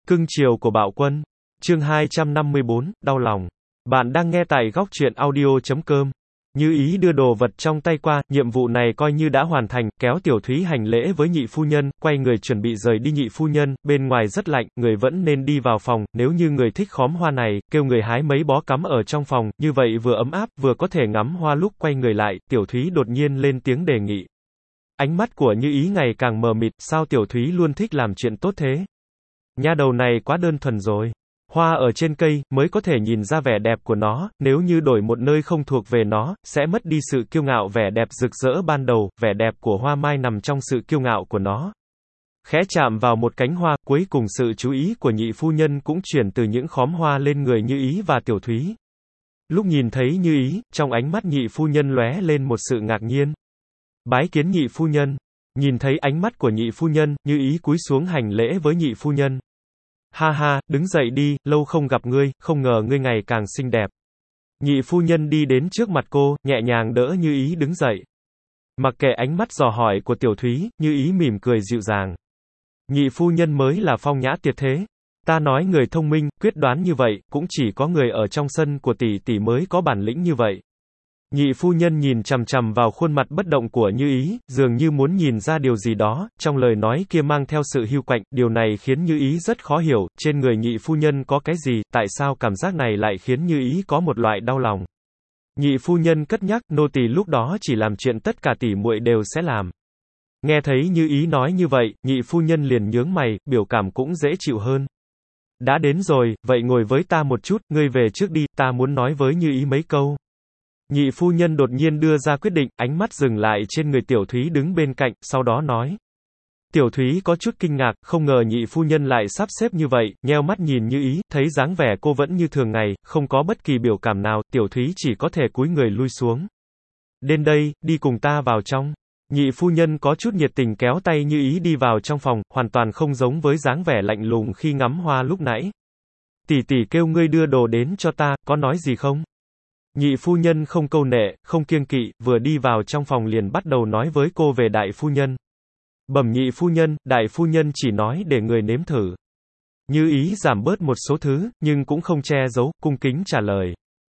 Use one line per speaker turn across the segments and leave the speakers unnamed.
Cưng chiều của Bạo Quân. Chương 254, đau lòng. Bạn đang nghe tại góc truyện audio.com. Như ý đưa đồ vật trong tay qua, nhiệm vụ này coi như đã hoàn thành, kéo Tiểu Thúy hành lễ với nhị phu nhân, quay người chuẩn bị rời đi. Nhị phu nhân, bên ngoài rất lạnh, người vẫn nên đi vào phòng, nếu như người thích khóm hoa này, kêu người hái mấy bó cắm ở trong phòng, như vậy vừa ấm áp, vừa có thể ngắm hoa. Lúc quay người lại, Tiểu Thúy đột nhiên lên tiếng đề nghị. Ánh mắt của Như ý ngày càng mờ mịt, sao Tiểu Thúy luôn thích làm chuyện tốt thế? Nha đầu này quá đơn thuần rồi. Hoa ở trên cây, mới có thể nhìn ra vẻ đẹp của nó, nếu như đổi một nơi không thuộc về nó, sẽ mất đi sự kiêu ngạo vẻ đẹp rực rỡ ban đầu, vẻ đẹp của hoa mai nằm trong sự kiêu ngạo của nó. Khẽ chạm vào một cánh hoa, cuối cùng sự chú ý của nhị phu nhân cũng chuyển từ những khóm hoa lên người Như ý và Tiểu Thúy. Lúc nhìn thấy Như ý, trong ánh mắt nhị phu nhân lóe lên một sự ngạc nhiên. Bái kiến nhị phu nhân. Nhìn thấy ánh mắt của nhị phu nhân, Như ý cúi xuống hành lễ với nhị phu nhân. Ha ha, đứng dậy đi, lâu không gặp ngươi, không ngờ ngươi ngày càng xinh đẹp. Nhị phu nhân đi đến trước mặt cô, nhẹ nhàng đỡ Như ý đứng dậy. Mặc kệ ánh mắt dò hỏi của Tiểu Thúy, Như ý mỉm cười dịu dàng. Nhị phu nhân mới là phong nhã tuyệt thế. Ta nói người thông minh, quyết đoán như vậy, cũng chỉ có người ở trong sân của tỷ tỷ mới có bản lĩnh như vậy. Nhị phu nhân nhìn chằm chằm vào khuôn mặt bất động của Như ý, dường như muốn nhìn ra điều gì đó, trong lời nói kia mang theo sự hiu quạnh, điều này khiến Như ý rất khó hiểu, trên người nhị phu nhân có cái gì, tại sao cảm giác này lại khiến Như ý có một loại đau lòng. Nhị phu nhân cất nhắc, nô tỳ lúc đó chỉ làm chuyện tất cả tỷ muội đều sẽ làm. Nghe thấy Như ý nói như vậy, nhị phu nhân liền nhướng mày, biểu cảm cũng dễ chịu hơn. Đã đến rồi, vậy ngồi với ta một chút, ngươi về trước đi, ta muốn nói với Như ý mấy câu. Nhị phu nhân đột nhiên đưa ra quyết định, ánh mắt dừng lại trên người Tiểu Thúy đứng bên cạnh, sau đó nói. Tiểu Thúy có chút kinh ngạc, không ngờ nhị phu nhân lại sắp xếp như vậy, nheo mắt nhìn Như ý, thấy dáng vẻ cô vẫn như thường ngày, không có bất kỳ biểu cảm nào, Tiểu Thúy chỉ có thể cúi người lui xuống. Đến đây, đi cùng ta vào trong. Nhị phu nhân có chút nhiệt tình kéo tay Như ý đi vào trong phòng, hoàn toàn không giống với dáng vẻ lạnh lùng khi ngắm hoa lúc nãy. Tỷ tỷ kêu ngươi đưa đồ đến cho ta, có nói gì không? Nhị phu nhân không câu nệ, không kiêng kỵ, vừa đi vào trong phòng liền bắt đầu nói với cô về đại phu nhân. Bẩm nhị phu nhân, đại phu nhân chỉ nói để người nếm thử. Như ý giảm bớt một số thứ, nhưng cũng không che giấu, cung kính trả lời.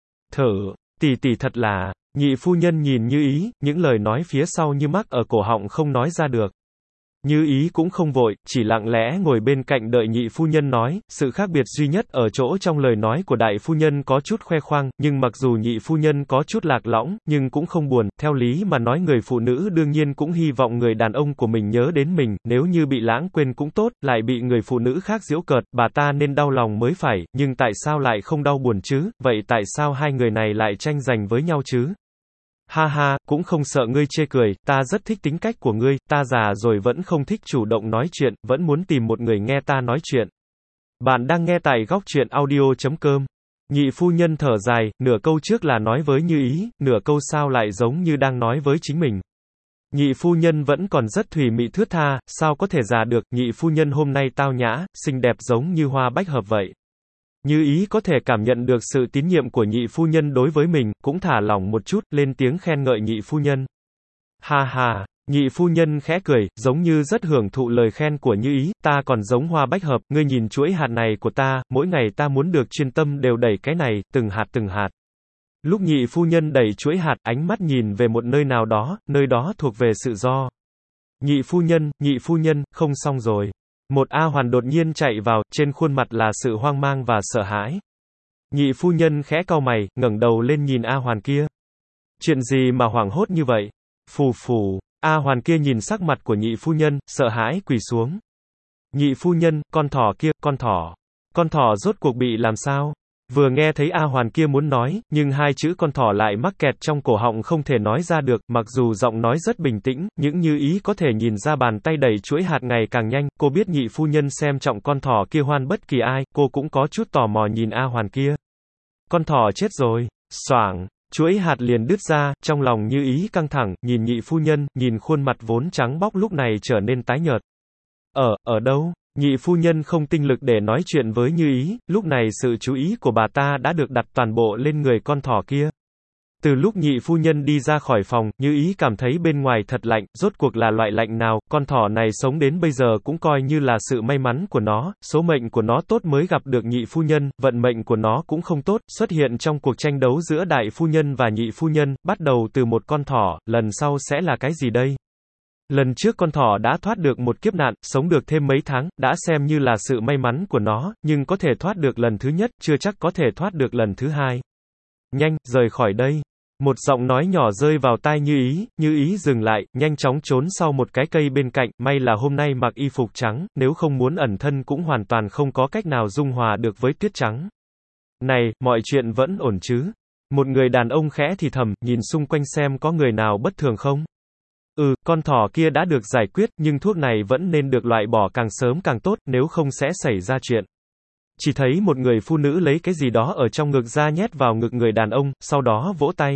Thử, tỷ tỷ thật là, nhị phu nhân nhìn Như ý, những lời nói phía sau như mắc ở cổ họng không nói ra được. Như ý cũng không vội, chỉ lặng lẽ ngồi bên cạnh đợi nhị phu nhân nói, sự khác biệt duy nhất ở chỗ trong lời nói của đại phu nhân có chút khoe khoang, nhưng mặc dù nhị phu nhân có chút lạc lõng, nhưng cũng không buồn, theo lý mà nói người phụ nữ đương nhiên cũng hy vọng người đàn ông của mình nhớ đến mình, nếu như bị lãng quên cũng tốt, lại bị người phụ nữ khác giễu cợt, bà ta nên đau lòng mới phải, nhưng tại sao lại không đau buồn chứ, vậy tại sao hai người này lại tranh giành với nhau chứ? Ha ha, cũng không sợ ngươi chê cười, ta rất thích tính cách của ngươi, ta già rồi vẫn không thích chủ động nói chuyện, vẫn muốn tìm một người nghe ta nói chuyện. Bạn đang nghe tại góc truyện audio.com. Nhị phu nhân thở dài, nửa câu trước là nói với Như ý, nửa câu sau lại giống như đang nói với chính mình. Nhị phu nhân vẫn còn rất thùy mị thướt tha, sao có thể già được, nhị phu nhân hôm nay tao nhã, xinh đẹp giống như hoa bách hợp vậy. Như ý có thể cảm nhận được sự tín nhiệm của nhị phu nhân đối với mình, cũng thả lỏng một chút, lên tiếng khen ngợi nhị phu nhân. Ha ha, nhị phu nhân khẽ cười, giống như rất hưởng thụ lời khen của Như ý, ta còn giống hoa bách hợp, ngươi nhìn chuỗi hạt này của ta, mỗi ngày ta muốn được chuyên tâm đều đẩy cái này, từng hạt từng hạt. Lúc nhị phu nhân đẩy chuỗi hạt, ánh mắt nhìn về một nơi nào đó, nơi đó thuộc về tự do. Nhị phu nhân, không xong rồi. Một A Hoàn đột nhiên chạy vào, trên khuôn mặt là sự hoang mang và sợ hãi. Nhị phu nhân khẽ cau mày, ngẩng đầu lên nhìn A Hoàn kia. Chuyện gì mà hoảng hốt như vậy? Phù phù, A Hoàn kia nhìn sắc mặt của nhị phu nhân, sợ hãi quỳ xuống. Nhị phu nhân, con thỏ kia, con thỏ rốt cuộc bị làm sao? Vừa nghe thấy A Hoàn kia muốn nói, nhưng hai chữ con thỏ lại mắc kẹt trong cổ họng không thể nói ra được, mặc dù giọng nói rất bình tĩnh, nhưng Như ý có thể nhìn ra bàn tay đẩy chuỗi hạt ngày càng nhanh, cô biết nhị phu nhân xem trọng con thỏ kia hơn bất kỳ ai, cô cũng có chút tò mò nhìn A Hoàn kia. Con thỏ chết rồi, xoảng, chuỗi hạt liền đứt ra, trong lòng Như ý căng thẳng, nhìn nhị phu nhân, nhìn khuôn mặt vốn trắng bóc lúc này trở nên tái nhợt. Ở đâu? Nhị phu nhân không tinh lực để nói chuyện với Như ý, lúc này sự chú ý của bà ta đã được đặt toàn bộ lên người con thỏ kia. Từ lúc nhị phu nhân đi ra khỏi phòng, Như Ý cảm thấy bên ngoài thật lạnh, rốt cuộc là loại lạnh nào, con thỏ này sống đến bây giờ cũng coi như là sự may mắn của nó, số mệnh của nó tốt mới gặp được nhị phu nhân, vận mệnh của nó cũng không tốt, xuất hiện trong cuộc tranh đấu giữa đại phu nhân và nhị phu nhân, bắt đầu từ một con thỏ, lần sau sẽ là cái gì đây? Lần trước con thỏ đã thoát được một kiếp nạn, sống được thêm mấy tháng, đã xem như là sự may mắn của nó, nhưng có thể thoát được lần thứ nhất, chưa chắc có thể thoát được lần thứ hai. Nhanh, rời khỏi đây. Một giọng nói nhỏ rơi vào tai Như Ý dừng lại, nhanh chóng trốn sau một cái cây bên cạnh, may là hôm nay mặc y phục trắng, nếu không muốn ẩn thân cũng hoàn toàn không có cách nào dung hòa được với tuyết trắng. Này, mọi chuyện vẫn ổn chứ? Một người đàn ông khẽ thì thầm, nhìn xung quanh xem có người nào bất thường không? Con thỏ kia đã được giải quyết, nhưng thuốc này vẫn nên được loại bỏ càng sớm càng tốt, nếu không sẽ xảy ra chuyện. Chỉ thấy một người phụ nữ lấy cái gì đó ở trong ngực ra nhét vào ngực người đàn ông, sau đó vỗ tay.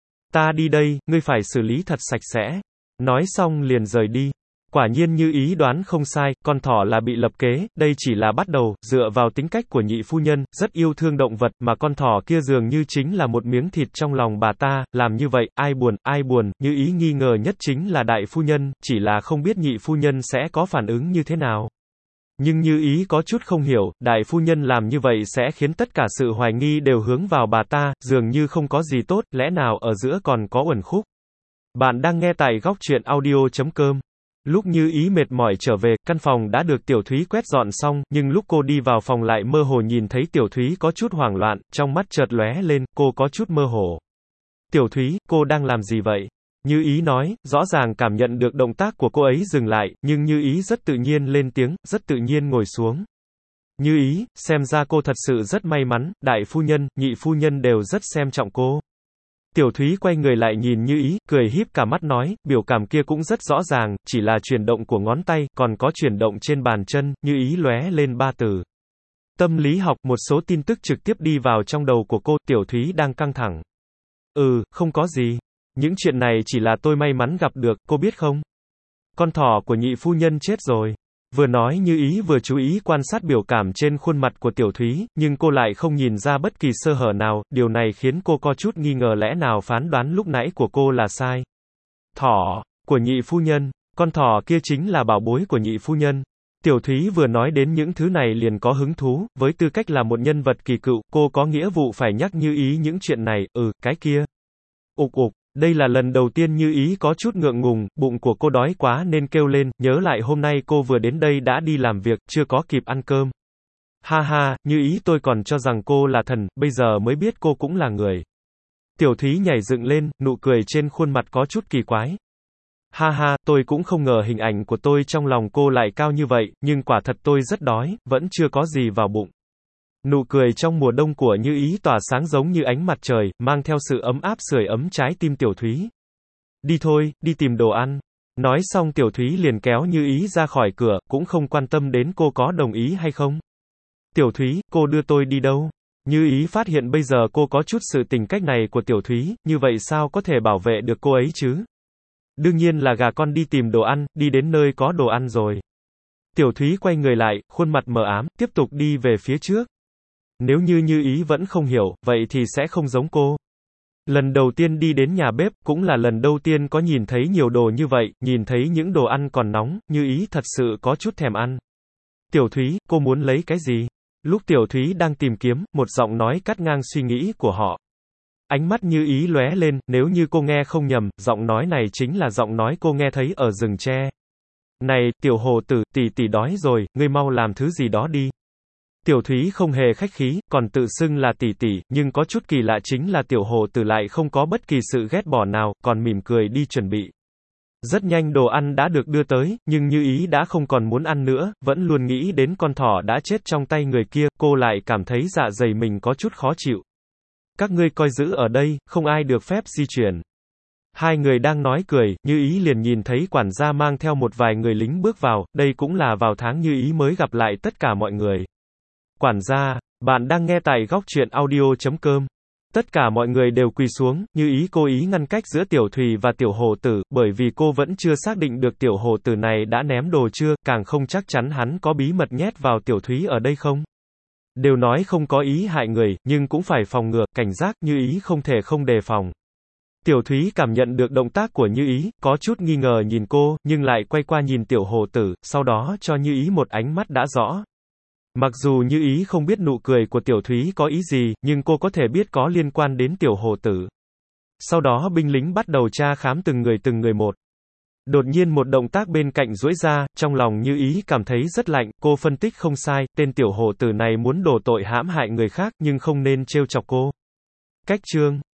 Ta đi đây, ngươi phải xử lý thật sạch sẽ. Nói xong liền rời đi. Quả nhiên Như Ý đoán không sai, con thỏ là bị lập kế, đây chỉ là bắt đầu, dựa vào tính cách của nhị phu nhân, rất yêu thương động vật, mà con thỏ kia dường như chính là một miếng thịt trong lòng bà ta, làm như vậy, ai buồn, Như Ý nghi ngờ nhất chính là đại phu nhân, chỉ là không biết nhị phu nhân sẽ có phản ứng như thế nào. Nhưng Như Ý có chút không hiểu, đại phu nhân làm như vậy sẽ khiến tất cả sự hoài nghi đều hướng vào bà ta, dường như không có gì tốt, lẽ nào ở giữa còn có uẩn khúc. Bạn đang nghe tại góc truyện audio.com. Lúc Như Ý mệt mỏi trở về, căn phòng đã được Tiểu Thúy quét dọn xong, nhưng lúc cô đi vào phòng lại mơ hồ nhìn thấy Tiểu Thúy có chút hoảng loạn, trong mắt chợt lóe lên, cô có chút mơ hồ. Tiểu Thúy, cô đang làm gì vậy? Như Ý nói, rõ ràng cảm nhận được động tác của cô ấy dừng lại, nhưng Như Ý rất tự nhiên lên tiếng, rất tự nhiên ngồi xuống. Như Ý, xem ra cô thật sự rất may mắn, đại phu nhân, nhị phu nhân đều rất xem trọng cô. Tiểu Thúy quay người lại nhìn Như Ý, cười híp cả mắt nói, biểu cảm kia cũng rất rõ ràng, chỉ là chuyển động của ngón tay, còn có chuyển động trên bàn chân, Như Ý lóe lên 3 từ. Tâm lý học, một số tin tức trực tiếp đi vào trong đầu của cô, Tiểu Thúy đang căng thẳng. Không có gì. Những chuyện này chỉ là tôi may mắn gặp được, cô biết không? Con thỏ của nhị phu nhân chết rồi. Vừa nói Như Ý vừa chú ý quan sát biểu cảm trên khuôn mặt của Tiểu Thúy, nhưng cô lại không nhìn ra bất kỳ sơ hở nào, điều này khiến cô có chút nghi ngờ lẽ nào phán đoán lúc nãy của cô là sai. Thỏ của nhị phu nhân, con thỏ kia chính là bảo bối của nhị phu nhân. Tiểu Thúy vừa nói đến những thứ này liền có hứng thú, với tư cách là một nhân vật kỳ cựu, cô có nghĩa vụ phải nhắc Như Ý những chuyện này, cái kia. Đây là lần đầu tiên Như Ý có chút ngượng ngùng, bụng của cô đói quá nên kêu lên, nhớ lại hôm nay cô vừa đến đây đã đi làm việc, chưa có kịp ăn cơm. Ha ha, Như Ý tôi còn cho rằng cô là thần, bây giờ mới biết cô cũng là người. Tiểu Thúy nhảy dựng lên, nụ cười trên khuôn mặt có chút kỳ quái. Ha ha, tôi cũng không ngờ hình ảnh của tôi trong lòng cô lại cao như vậy, nhưng quả thật tôi rất đói, vẫn chưa có gì vào bụng. Nụ cười trong mùa đông của Như Ý tỏa sáng giống như ánh mặt trời, mang theo sự ấm áp sưởi ấm trái tim Tiểu Thúy. Đi thôi, đi tìm đồ ăn. Nói xong Tiểu Thúy liền kéo Như Ý ra khỏi cửa, cũng không quan tâm đến cô có đồng ý hay không. Tiểu Thúy, cô đưa tôi đi đâu? Như Ý phát hiện bây giờ cô có chút sự tình cách này của Tiểu Thúy, như vậy sao có thể bảo vệ được cô ấy chứ? Đương nhiên là gà con đi tìm đồ ăn, đi đến nơi có đồ ăn rồi. Tiểu Thúy quay người lại, khuôn mặt mờ ám, tiếp tục đi về phía trước. Nếu như Như Ý vẫn không hiểu, vậy thì sẽ không giống cô. Lần đầu tiên đi đến nhà bếp, cũng là lần đầu tiên có nhìn thấy nhiều đồ như vậy, nhìn thấy những đồ ăn còn nóng, Như Ý thật sự có chút thèm ăn. Tiểu Thúy, cô muốn lấy cái gì? Lúc Tiểu Thúy đang tìm kiếm, một giọng nói cắt ngang suy nghĩ của họ. Ánh mắt Như Ý lóe lên, nếu như cô nghe không nhầm, giọng nói này chính là giọng nói cô nghe thấy ở rừng tre. Này, Tiểu Hồ Tử, tỷ đói rồi, ngươi mau làm thứ gì đó đi. Tiểu Thúy không hề khách khí, còn tự xưng là tỷ, nhưng có chút kỳ lạ chính là Tiểu Hồ Tử lại không có bất kỳ sự ghét bỏ nào, còn mỉm cười đi chuẩn bị. Rất nhanh đồ ăn đã được đưa tới, nhưng Như Ý đã không còn muốn ăn nữa, vẫn luôn nghĩ đến con thỏ đã chết trong tay người kia, cô lại cảm thấy dạ dày mình có chút khó chịu. Các ngươi coi giữ ở đây, không ai được phép di chuyển. Hai người đang nói cười, Như Ý liền nhìn thấy quản gia mang theo một vài người lính bước vào, đây cũng là vào tháng Như Ý mới gặp lại tất cả mọi người. Quản gia, bạn đang nghe tại góc truyện audio.com. Tất cả mọi người đều quỳ xuống, Như Ý cố ý ngăn cách giữa Tiểu Thùy và Tiểu Hồ Tử, bởi vì cô vẫn chưa xác định được Tiểu Hồ Tử này đã ném đồ chưa, càng không chắc chắn hắn có bí mật nhét vào Tiểu Thúy ở đây không. Đều nói không có ý hại người, nhưng cũng phải phòng ngừa, cảnh giác, Như Ý không thể không đề phòng. Tiểu Thúy cảm nhận được động tác của Như Ý, có chút nghi ngờ nhìn cô, nhưng lại quay qua nhìn Tiểu Hổ Tử, sau đó cho Như Ý một ánh mắt đã rõ. Mặc dù Như Ý không biết nụ cười của Tiểu Thúy có ý gì, nhưng cô có thể biết có liên quan đến Tiểu Hổ Tử. Sau đó binh lính bắt đầu tra khám từng người một. Đột nhiên một động tác bên cạnh duỗi ra, trong lòng Như Ý cảm thấy rất lạnh, cô phân tích không sai, tên Tiểu Hổ Tử này muốn đổ tội hãm hại người khác, nhưng không nên trêu chọc cô. Cách chương